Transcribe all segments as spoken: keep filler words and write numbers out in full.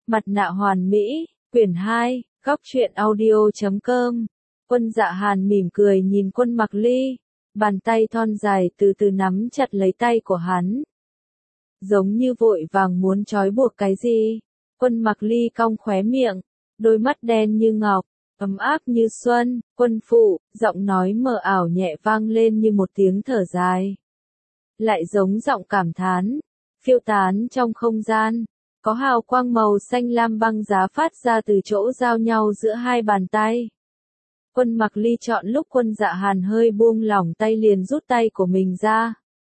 Mặt nạ hoàn mỹ, quyển hai, góc truyện audio chấm com. Quân Dạ Hàn mỉm cười nhìn Quân Mặc Ly, bàn tay thon dài từ từ nắm chặt lấy tay của hắn. Giống như vội vàng muốn trói buộc cái gì. Quân Mặc Ly cong khóe miệng, đôi mắt đen như ngọc, ấm áp như xuân. Quân phụ, giọng nói mờ ảo nhẹ vang lên như một tiếng thở dài. Lại giống giọng cảm thán, phiêu tán trong không gian. Có hào quang màu xanh lam băng giá phát ra từ chỗ giao nhau giữa hai bàn tay. Quân Mặc Ly chọn lúc Quân Dạ Hàn hơi buông lỏng tay liền rút tay của mình ra.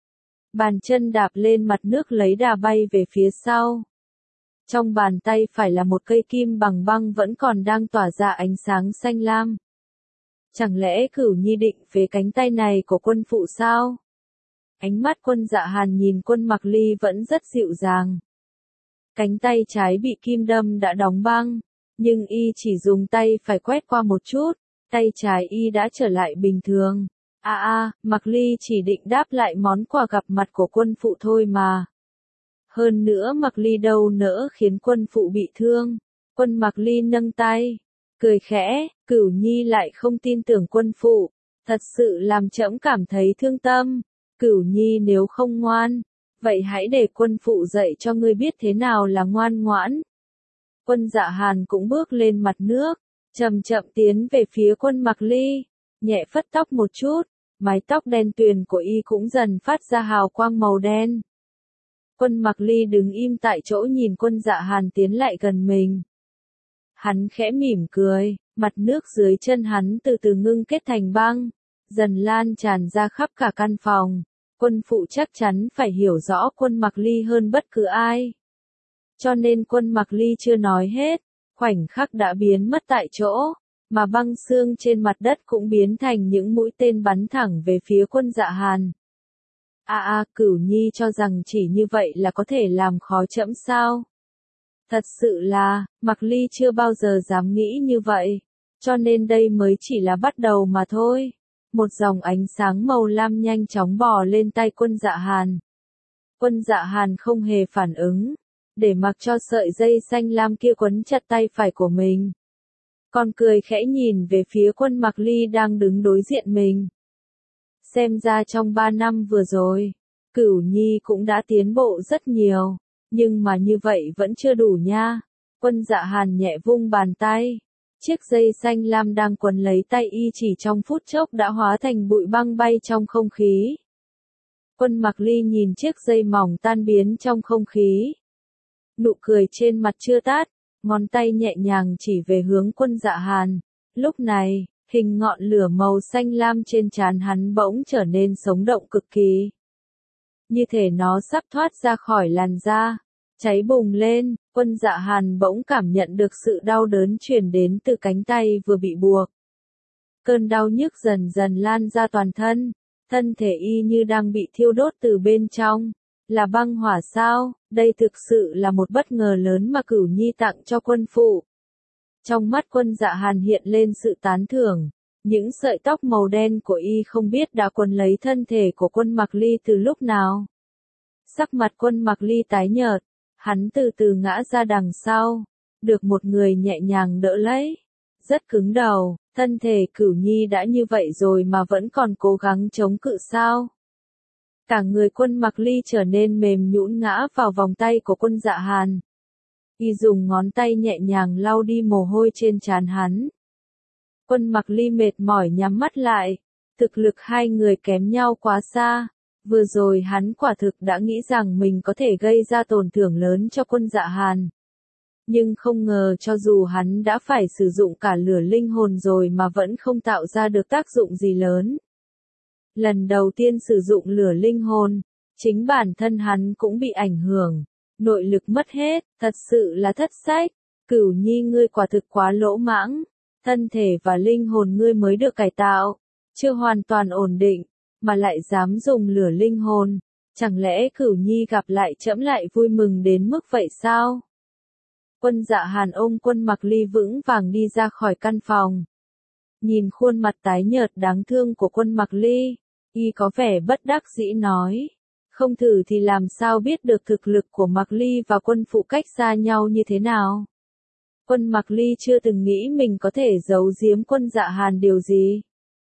Bàn chân đạp lên mặt nước lấy đà bay về phía sau. Trong bàn tay phải là một cây kim bằng băng vẫn còn đang tỏa ra ánh sáng xanh lam. Chẳng lẽ Cửu Nhi định phế cánh tay này của quân phụ sao? Ánh mắt Quân Dạ Hàn nhìn Quân Mặc Ly vẫn rất dịu dàng. Cánh tay trái bị kim đâm đã đóng băng, nhưng y chỉ dùng tay phải quét qua một chút, tay trái y đã trở lại bình thường. À à, Mặc Ly chỉ định đáp lại món quà gặp mặt của quân phụ thôi mà. Hơn nữa Mặc Ly đâu nỡ khiến quân phụ bị thương. Quân Mặc Ly nâng tay, cười khẽ, Cửu Nhi lại không tin tưởng quân phụ, thật sự làm trẫm cảm thấy thương tâm. Cửu Nhi nếu không ngoan, vậy hãy để quân phụ dạy cho ngươi biết thế nào là ngoan ngoãn. Quân Dạ Hàn cũng bước lên mặt nước, chậm chậm tiến về phía Quân Mặc Ly, nhẹ phất tóc một chút, mái tóc đen tuyền của y cũng dần phát ra hào quang màu đen. Quân Mặc Ly đứng im tại chỗ nhìn Quân Dạ Hàn tiến lại gần mình. Hắn khẽ mỉm cười, mặt nước dưới chân hắn từ từ ngưng kết thành băng, dần lan tràn ra khắp cả căn phòng. Quân phụ chắc chắn phải hiểu rõ Quân Mặc Ly hơn bất cứ ai. Cho nên Quân Mặc Ly chưa nói hết, khoảnh khắc đã biến mất tại chỗ, mà băng xương trên mặt đất cũng biến thành những mũi tên bắn thẳng về phía Quân Dạ Hàn. À à, Cửu Nhi cho rằng chỉ như vậy là có thể làm khó trẫm sao? Thật sự là, Mặc Ly chưa bao giờ dám nghĩ như vậy, cho nên đây mới chỉ là bắt đầu mà thôi. Một dòng ánh sáng màu lam nhanh chóng bò lên tay Quân Dạ Hàn. Quân Dạ Hàn không hề phản ứng, để mặc cho sợi dây xanh lam kia quấn chặt tay phải của mình. Còn cười khẽ nhìn về phía Quân Mặc Ly đang đứng đối diện mình. Xem ra trong ba năm vừa rồi, Cửu Nhi cũng đã tiến bộ rất nhiều, nhưng mà như vậy vẫn chưa đủ nha. Quân Dạ Hàn nhẹ vung bàn tay. Chiếc dây xanh lam đang quấn lấy tay y chỉ trong phút chốc đã hóa thành bụi băng bay trong không khí. Quân Mặc Ly nhìn chiếc dây mỏng tan biến trong không khí. Nụ cười trên mặt chưa tắt, ngón tay nhẹ nhàng chỉ về hướng Quân Dạ Hàn. Lúc này, hình ngọn lửa màu xanh lam trên trán hắn bỗng trở nên sống động cực kỳ. Như thể nó sắp thoát ra khỏi làn da. Cháy bùng lên, Quân Dạ Hàn bỗng cảm nhận được sự đau đớn truyền đến từ cánh tay vừa bị buộc. Cơn đau nhức dần dần lan ra toàn thân, thân thể y như đang bị thiêu đốt từ bên trong. Là băng hỏa sao? Đây thực sự là một bất ngờ lớn mà Cửu Nhi tặng cho quân phụ. Trong mắt Quân Dạ Hàn hiện lên sự tán thưởng. Những sợi tóc màu đen của y không biết đã quấn lấy thân thể của Quân Mặc Ly từ lúc nào. Sắc mặt Quân Mặc Ly tái nhợt. Hắn từ từ ngã ra đằng sau, được một người nhẹ nhàng đỡ lấy. Rất cứng đầu, thân thể Cửu Nhi đã như vậy rồi mà vẫn còn cố gắng chống cự sao? Cả người Quân Mặc Ly trở nên mềm nhũn ngã vào vòng tay của Quân Dạ Hàn. Y dùng ngón tay nhẹ nhàng lau đi mồ hôi trên trán hắn. Quân Mặc Ly mệt mỏi nhắm mắt lại, thực lực hai người kém nhau quá xa. Vừa rồi hắn quả thực đã nghĩ rằng mình có thể gây ra tổn thương lớn cho Quân Dạ Hàn. Nhưng không ngờ cho dù hắn đã phải sử dụng cả lửa linh hồn rồi mà vẫn không tạo ra được tác dụng gì lớn. Lần đầu tiên sử dụng lửa linh hồn, chính bản thân hắn cũng bị ảnh hưởng, nội lực mất hết, thật sự là thất sách. Cửu Nhi ngươi quả thực quá lỗ mãng, thân thể và linh hồn ngươi mới được cải tạo, chưa hoàn toàn ổn định. Mà lại dám dùng lửa linh hồn, chẳng lẽ Cửu Nhi gặp lại trẫm lại vui mừng đến mức vậy sao? Quân Dạ Hàn ôm Quân Mặc Ly vững vàng đi ra khỏi căn phòng. Nhìn khuôn mặt tái nhợt đáng thương của Quân Mặc Ly, y có vẻ bất đắc dĩ nói, Không thử thì làm sao biết được thực lực của Mạc Ly và quân phụ cách xa nhau như thế nào. Quân Mạc Ly chưa từng nghĩ mình có thể giấu giếm quân Dạ Hàn điều gì.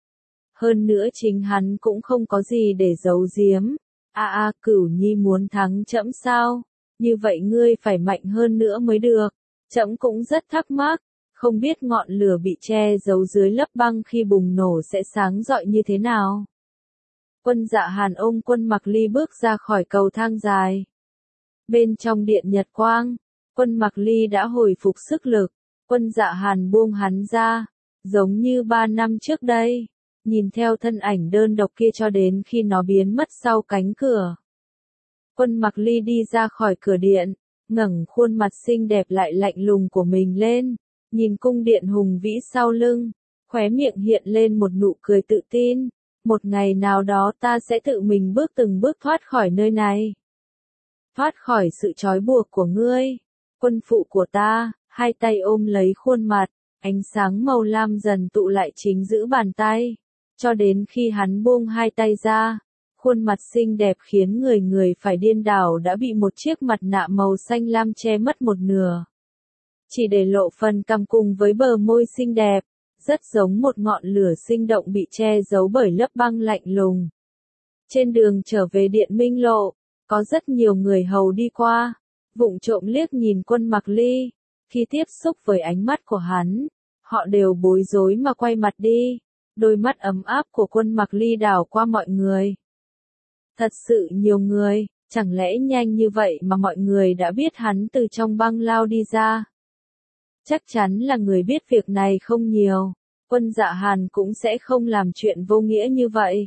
Hơn nữa chính hắn cũng không có gì để giấu giếm. A a à, Cửu Nhi muốn thắng trẫm sao? Như vậy ngươi phải mạnh hơn nữa mới được. Trẫm cũng rất thắc mắc, không biết ngọn lửa bị che giấu dưới lớp băng khi bùng nổ sẽ sáng rọi như thế nào. Quân Dạ Hàn ôm quân Mạc Ly bước ra khỏi cầu thang dài. Bên trong điện nhật quang, quân Mạc Ly đã hồi phục sức lực. Quân Dạ Hàn buông hắn ra, giống như ba năm trước đây, nhìn theo thân ảnh đơn độc kia cho đến khi nó biến mất sau cánh cửa. Quân Mạc Ly đi ra khỏi cửa điện, ngẩng khuôn mặt xinh đẹp lại lạnh lùng của mình lên, nhìn cung điện hùng vĩ sau lưng, khóe miệng hiện lên một nụ cười tự tin. Một ngày nào đó ta sẽ tự mình bước từng bước thoát khỏi nơi này. Thoát khỏi sự trói buộc của ngươi. Quân phụ của ta, hai tay ôm lấy khuôn mặt, ánh sáng màu lam dần tụ lại chính giữa bàn tay. Cho đến khi hắn buông hai tay ra, khuôn mặt xinh đẹp khiến người người phải điên đảo đã bị một chiếc mặt nạ màu xanh lam che mất một nửa. Chỉ để lộ phần cằm cùng với bờ môi xinh đẹp. Rất giống một ngọn lửa sinh động bị che giấu bởi lớp băng lạnh lùng. Trên đường trở về điện Minh Lộ, có rất nhiều người hầu đi qua, vụng trộm liếc nhìn quân Mạc Ly. Khi tiếp xúc với ánh mắt của hắn, họ đều bối rối mà quay mặt đi. Đôi mắt ấm áp của quân Mạc Ly đảo qua mọi người. Thật sự nhiều người, chẳng lẽ nhanh như vậy mà mọi người đã biết hắn từ trong băng lao đi ra. Chắc chắn là người biết việc này không nhiều, quân Dạ Hàn cũng sẽ không làm chuyện vô nghĩa như vậy.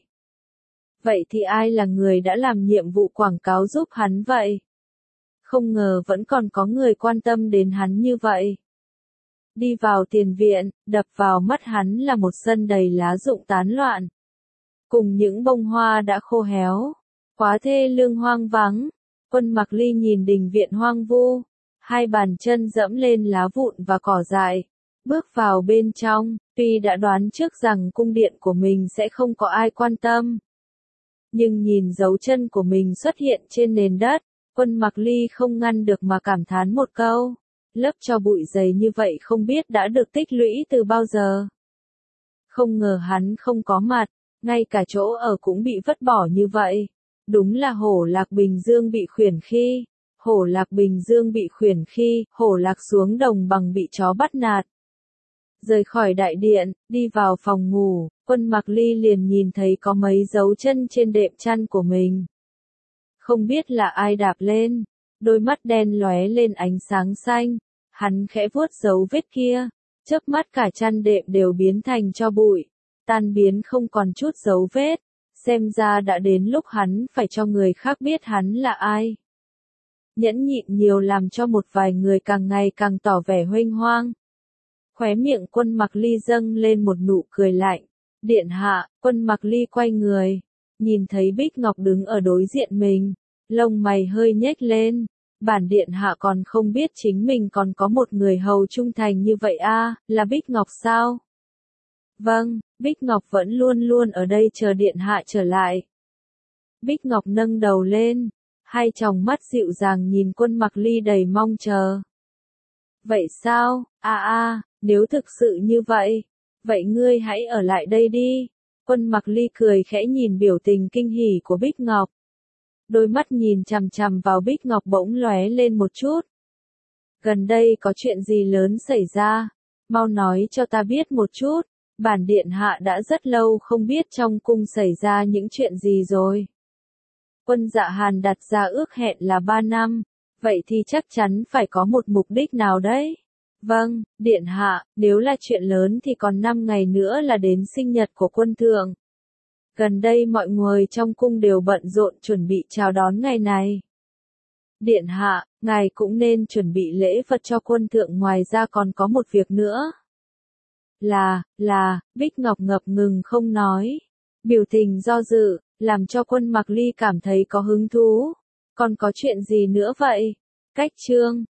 Vậy thì ai là người đã làm nhiệm vụ quảng cáo giúp hắn vậy? Không ngờ vẫn còn có người quan tâm đến hắn như vậy. Đi vào tiền viện, đập vào mắt hắn là một sân đầy lá rụng tán loạn. Cùng những bông hoa đã khô héo, quá thê lương hoang vắng. Quân Mạc Ly nhìn đình viện hoang vu. Hai bàn chân dẫm lên lá vụn và cỏ dại, bước vào bên trong, tuy đã đoán trước rằng cung điện của mình sẽ không có ai quan tâm. Nhưng nhìn dấu chân của mình xuất hiện trên nền đất, quân Mạc Ly không ngăn được mà cảm thán một câu. Lớp tro bụi dày như vậy không biết đã được tích lũy từ bao giờ. Không ngờ hắn không có mặt, ngay cả chỗ ở cũng bị vứt bỏ như vậy. Đúng là hổ lạc Bình Dương bị khuyển khi. Hổ lạc Bình Dương bị khuyển khi, hổ lạc xuống đồng bằng bị chó bắt nạt. Rời khỏi đại điện, đi vào phòng ngủ, quân Mạc Ly liền nhìn thấy có mấy dấu chân trên đệm chăn của mình. Không biết là ai đạp lên, đôi mắt đen lóe lên ánh sáng xanh, hắn khẽ vuốt dấu vết kia, chớp mắt cả chăn đệm đều biến thành tro bụi, tan biến không còn chút dấu vết, xem ra đã đến lúc hắn phải cho người khác biết hắn là ai. Nhẫn nhịn nhiều làm cho một vài người càng ngày càng tỏ vẻ huênh hoang. Khóe miệng quân Mạc Ly dâng lên một nụ cười lạnh. Điện hạ, quân Mạc Ly quay người, nhìn thấy Bích Ngọc đứng ở đối diện mình, lông mày hơi nhếch lên. Bản điện hạ còn không biết chính mình còn có một người hầu trung thành như vậy a, à, là Bích Ngọc sao? Vâng, Bích Ngọc vẫn luôn luôn ở đây chờ điện hạ trở lại. Bích Ngọc nâng đầu lên. Hai tròng mắt dịu dàng nhìn quân Mạc Ly đầy mong chờ. Vậy sao, a a, nếu thực sự như vậy, vậy ngươi hãy ở lại đây đi. Quân Mạc Ly cười khẽ nhìn biểu tình kinh hỉ của Bích Ngọc. Đôi mắt nhìn chằm chằm vào Bích Ngọc bỗng lóe lên một chút. Gần đây có chuyện gì lớn xảy ra? Mau nói cho ta biết một chút. Bản điện hạ đã rất lâu không biết trong cung xảy ra những chuyện gì rồi. Quân Dạ Hàn đặt ra ước hẹn là ba năm, vậy thì chắc chắn phải có một mục đích nào đấy. Vâng, điện hạ, nếu là chuyện lớn thì còn năm ngày nữa là đến sinh nhật của quân thượng. Gần đây mọi người trong cung đều bận rộn chuẩn bị chào đón ngày này. Điện hạ, ngài cũng nên chuẩn bị lễ vật cho quân thượng, ngoài ra còn có một việc nữa. Là, là, Bích Ngọc ngập ngừng không nói. Biểu tình do dự, làm cho quân Mạc Ly cảm thấy có hứng thú. Còn có chuyện gì nữa vậy? Cách chương